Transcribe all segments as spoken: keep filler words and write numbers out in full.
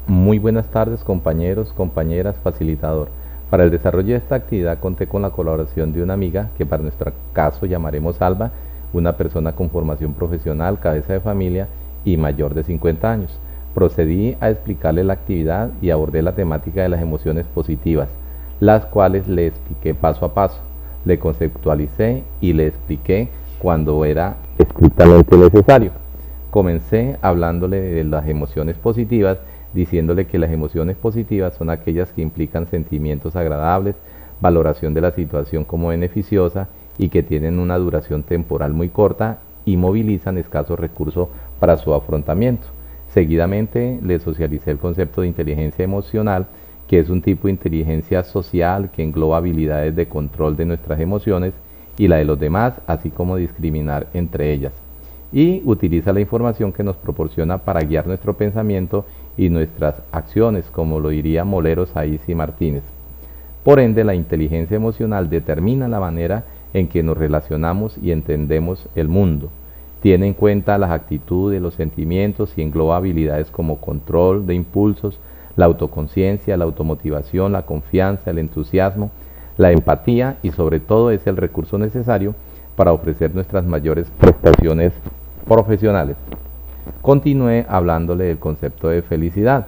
Muy buenas tardes, compañeros, compañeras, facilitador. Para el desarrollo de esta actividad conté con la colaboración de una amiga que para nuestro caso llamaremos Alba, una persona con formación profesional, cabeza de familia y mayor de cincuenta años. Procedí a explicarle la actividad y abordé la temática de las emociones positivas, las cuales le expliqué paso a paso, le conceptualicé y le expliqué cuando era estrictamente necesario. Comencé hablándole de las emociones positivas, diciéndole que las emociones positivas son aquellas que implican sentimientos agradables, valoración de la situación como beneficiosa y que tienen una duración temporal muy corta y movilizan escasos recursos para su afrontamiento. Seguidamente le socialicé el concepto de inteligencia emocional, que es un tipo de inteligencia social que engloba habilidades de control de nuestras emociones y la de los demás, así como discriminar entre ellas, y utiliza la información que nos proporciona para guiar nuestro pensamiento y nuestras acciones, como lo diría Molero Saiz y Martínez. Por ende, la inteligencia emocional determina la manera en que nos relacionamos y entendemos el mundo. Tiene en cuenta las actitudes, los sentimientos y engloba habilidades como control de impulsos, la autoconciencia, la automotivación, la confianza, el entusiasmo, la empatía y sobre todo es el recurso necesario para ofrecer nuestras mayores prestaciones profesionales. Continué hablándole del concepto de felicidad,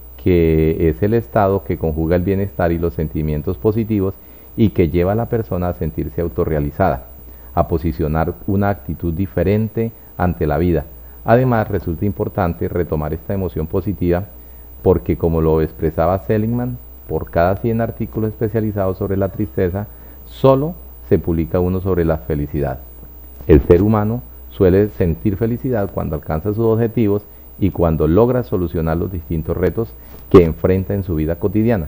que es el estado que conjuga el bienestar y los sentimientos positivos y que lleva a la persona a sentirse autorrealizada, a posicionar una actitud diferente ante la vida. Además, resulta importante retomar esta emoción positiva porque, como lo expresaba Seligman, por cada cien artículos especializados sobre la tristeza, solo se publica uno sobre la felicidad. El ser humano suele sentir felicidad cuando alcanza sus objetivos y cuando logra solucionar los distintos retos que enfrenta en su vida cotidiana.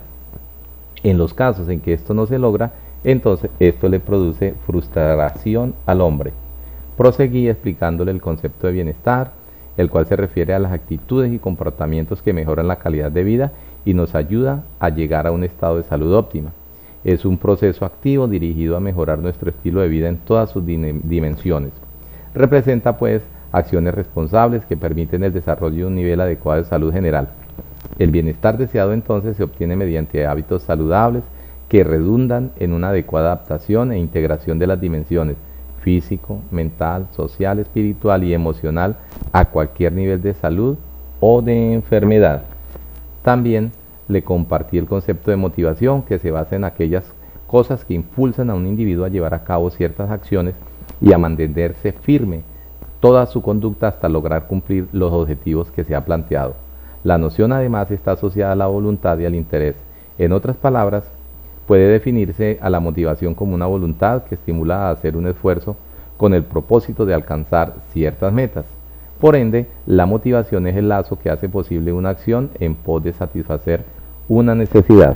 En los casos en que esto no se logra, entonces esto le produce frustración al hombre. Proseguí explicándole el concepto de bienestar, el cual se refiere a las actitudes y comportamientos que mejoran la calidad de vida y nos ayuda a llegar a un estado de salud óptima. Es un proceso activo dirigido a mejorar nuestro estilo de vida en todas sus dimensiones. Representa pues acciones responsables que permiten el desarrollo de un nivel adecuado de salud general. El bienestar deseado entonces se obtiene mediante hábitos saludables que redundan en una adecuada adaptación e integración de las dimensiones físico, mental, social, espiritual y emocional a cualquier nivel de salud o de enfermedad. También le compartí el concepto de motivación, que se basa en aquellas cosas que impulsan a un individuo a llevar a cabo ciertas acciones y a mantenerse firme toda su conducta hasta lograr cumplir los objetivos que se ha planteado. La noción además está asociada a la voluntad y al interés. En otras palabras, puede definirse a la motivación como una voluntad que estimula a hacer un esfuerzo con el propósito de alcanzar ciertas metas. Por ende, la motivación es el lazo que hace posible una acción en pos de satisfacer una necesidad.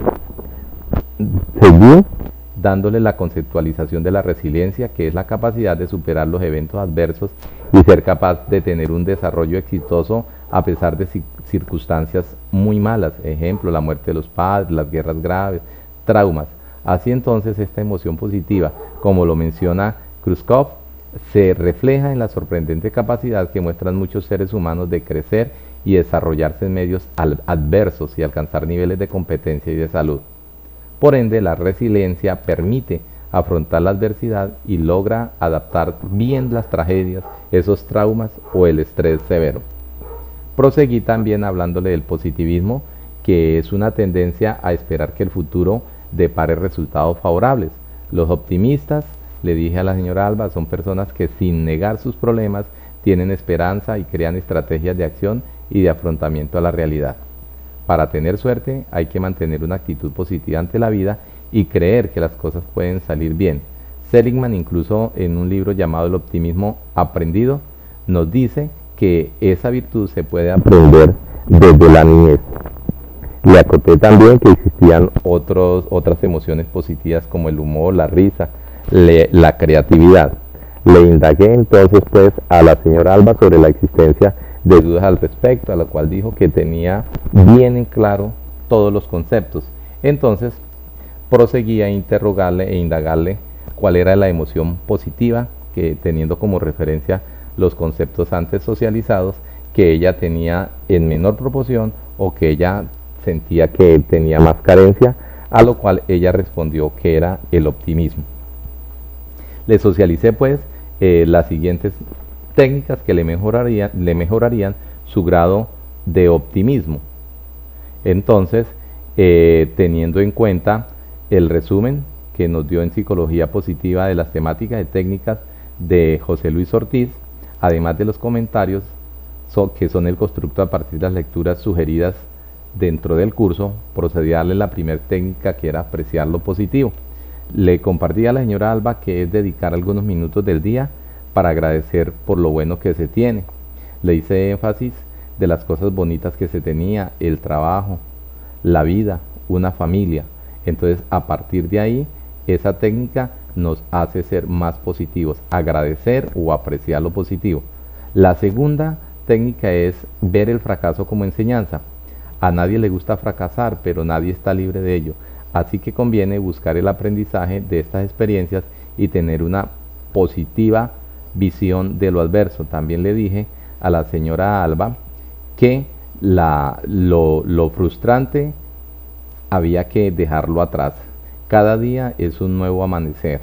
Seguí dándole la conceptualización de la resiliencia, que es la capacidad de superar los eventos adversos y ser capaz de tener un desarrollo exitoso a pesar de circunstancias muy malas, ejemplo, la muerte de los padres, las guerras graves, traumas. Así entonces esta emoción positiva, como lo menciona Khrushchev, se refleja en la sorprendente capacidad que muestran muchos seres humanos de crecer y desarrollarse en medios adversos y alcanzar niveles de competencia y de salud. Por ende, la resiliencia permite afrontar la adversidad y logra adaptar bien las tragedias, esos traumas o el estrés severo. Proseguí también hablándole del positivismo, que es una tendencia a esperar que el futuro depare resultados favorables. Los optimistas, le dije a la señora Alba, son personas que sin negar sus problemas tienen esperanza y crean estrategias de acción y de afrontamiento a la realidad. Para tener suerte hay que mantener una actitud positiva ante la vida y creer que las cosas pueden salir bien. Seligman, incluso en un libro llamado El optimismo aprendido, nos dice que esa virtud se puede aprender desde la niñez. Le acoté también que existían otros, otras emociones positivas como el humor, la risa, le, la creatividad. Le indagué entonces pues a la señora Alba sobre la existencia de dudas al respecto, a lo cual dijo que tenía bien en claro todos los conceptos. Entonces proseguí a interrogarle e indagarle cuál era la emoción positiva, que teniendo como referencia los conceptos antes socializados, que ella tenía en menor proporción o que ella sentía que él tenía más carencia, a lo cual ella respondió que era el optimismo. Le socialicé pues eh, las siguientes técnicas que le mejorarían, le mejorarían su grado de optimismo. Entonces, eh, teniendo en cuenta el resumen que nos dio en Psicología Positiva de las temáticas y técnicas de José Luis Ortiz, además de los comentarios so, que son el constructo a partir de las lecturas sugeridas dentro del curso, procedí a darle la primera técnica, que era apreciar lo positivo. Le compartí a la señora Alba que es dedicar algunos minutos del día para agradecer por lo bueno que se tiene. Le hice énfasis de las cosas bonitas que se tenía, el trabajo, la vida, una familia. Entonces, a partir de ahí, esa técnica nos hace ser más positivos, agradecer o apreciar lo positivo. La segunda técnica es ver el fracaso como enseñanza. A nadie le gusta fracasar, pero nadie está libre de ello. Así que conviene buscar el aprendizaje de estas experiencias y tener una positiva visión de lo adverso. También le dije a la señora Alba que la, lo, lo frustrante había que dejarlo atrás. Cada día es un nuevo amanecer.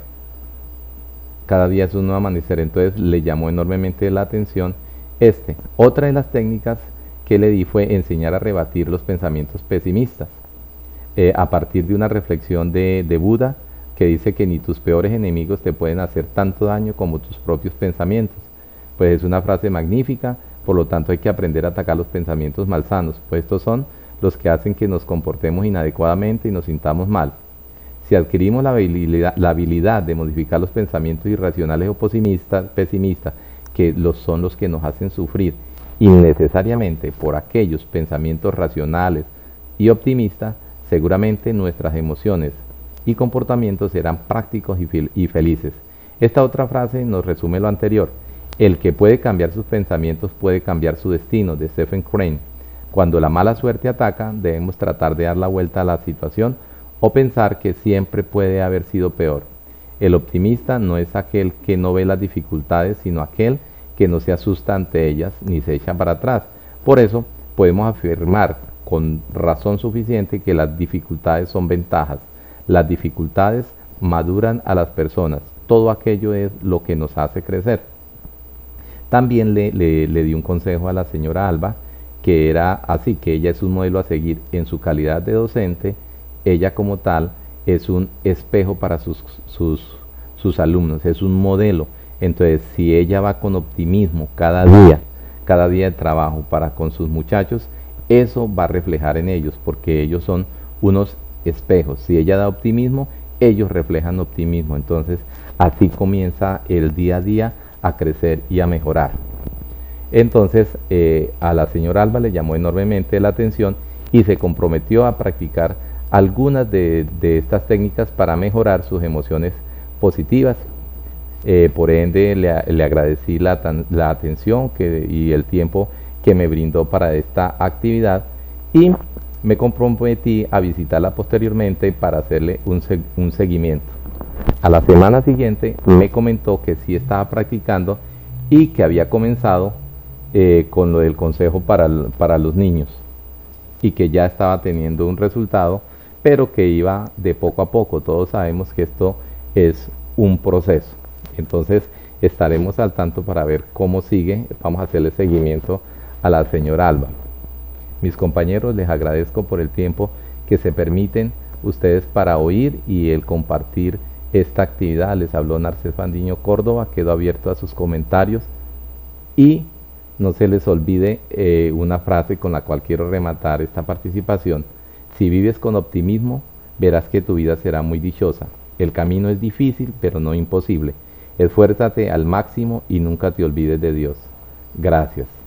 Cada día es un nuevo amanecer. Entonces le llamó enormemente la atención este. Otra de las técnicas que le di fue enseñar a rebatir los pensamientos pesimistas. Eh, a partir de una reflexión de, de Buda, que dice que ni tus peores enemigos te pueden hacer tanto daño como tus propios pensamientos. Pues es una frase magnífica, por lo tanto hay que aprender a atacar los pensamientos malsanos, pues estos son los que hacen que nos comportemos inadecuadamente y nos sintamos mal. Si adquirimos la habilidad, la habilidad de modificar los pensamientos irracionales o pesimistas, pesimistas, que los son los que nos hacen sufrir innecesariamente por aquellos pensamientos racionales y optimistas, seguramente nuestras emociones y comportamientos serán prácticos y, fel y felices. Esta otra frase nos resume lo anterior. El que puede cambiar sus pensamientos puede cambiar su destino, de Stephen Crane. Cuando la mala suerte ataca, debemos tratar de dar la vuelta a la situación o pensar que siempre puede haber sido peor. El optimista no es aquel que no ve las dificultades, sino aquel que no se asusta ante ellas ni se echa para atrás. Por eso podemos afirmar con razón suficiente que las dificultades son ventajas. Las dificultades maduran a las personas. Todo aquello es lo que nos hace crecer. También le, le, le di un consejo a la señora Alba, que era así, que ella es un modelo a seguir en su calidad de docente. Ella como tal es un espejo para sus, sus, sus alumnos, es un modelo. Entonces, si ella va con optimismo cada día, cada día de trabajo para con sus muchachos, eso va a reflejar en ellos, porque ellos son unos espejos. Si ella da optimismo, ellos reflejan optimismo. Entonces, así comienza el día a día a crecer y a mejorar. Entonces, eh, a la señora Alba le llamó enormemente la atención y se comprometió a practicar algunas de, de estas técnicas para mejorar sus emociones positivas. Eh, por ende, le, le agradecí la, la atención que, y el tiempo que me brindó para esta actividad y me comprometí a visitarla posteriormente para hacerle un, un seguimiento. A la semana siguiente me comentó que sí estaba practicando y que había comenzado eh, con lo del consejo para, para los niños y que ya estaba teniendo un resultado, pero que iba de poco a poco. Todos sabemos que esto es un proceso. Entonces estaremos al tanto para ver cómo sigue. Vamos a hacerle seguimiento a la señora Alba. Mis compañeros, les agradezco por el tiempo que se permiten ustedes para oír y el compartir esta actividad. Les habló Narciso Fandiño Córdoba, quedo abierto a sus comentarios y no se les olvide eh, una frase con la cual quiero rematar esta participación. Si vives con optimismo, verás que tu vida será muy dichosa. El camino es difícil, pero no imposible. Esfuérzate al máximo y nunca te olvides de Dios. Gracias.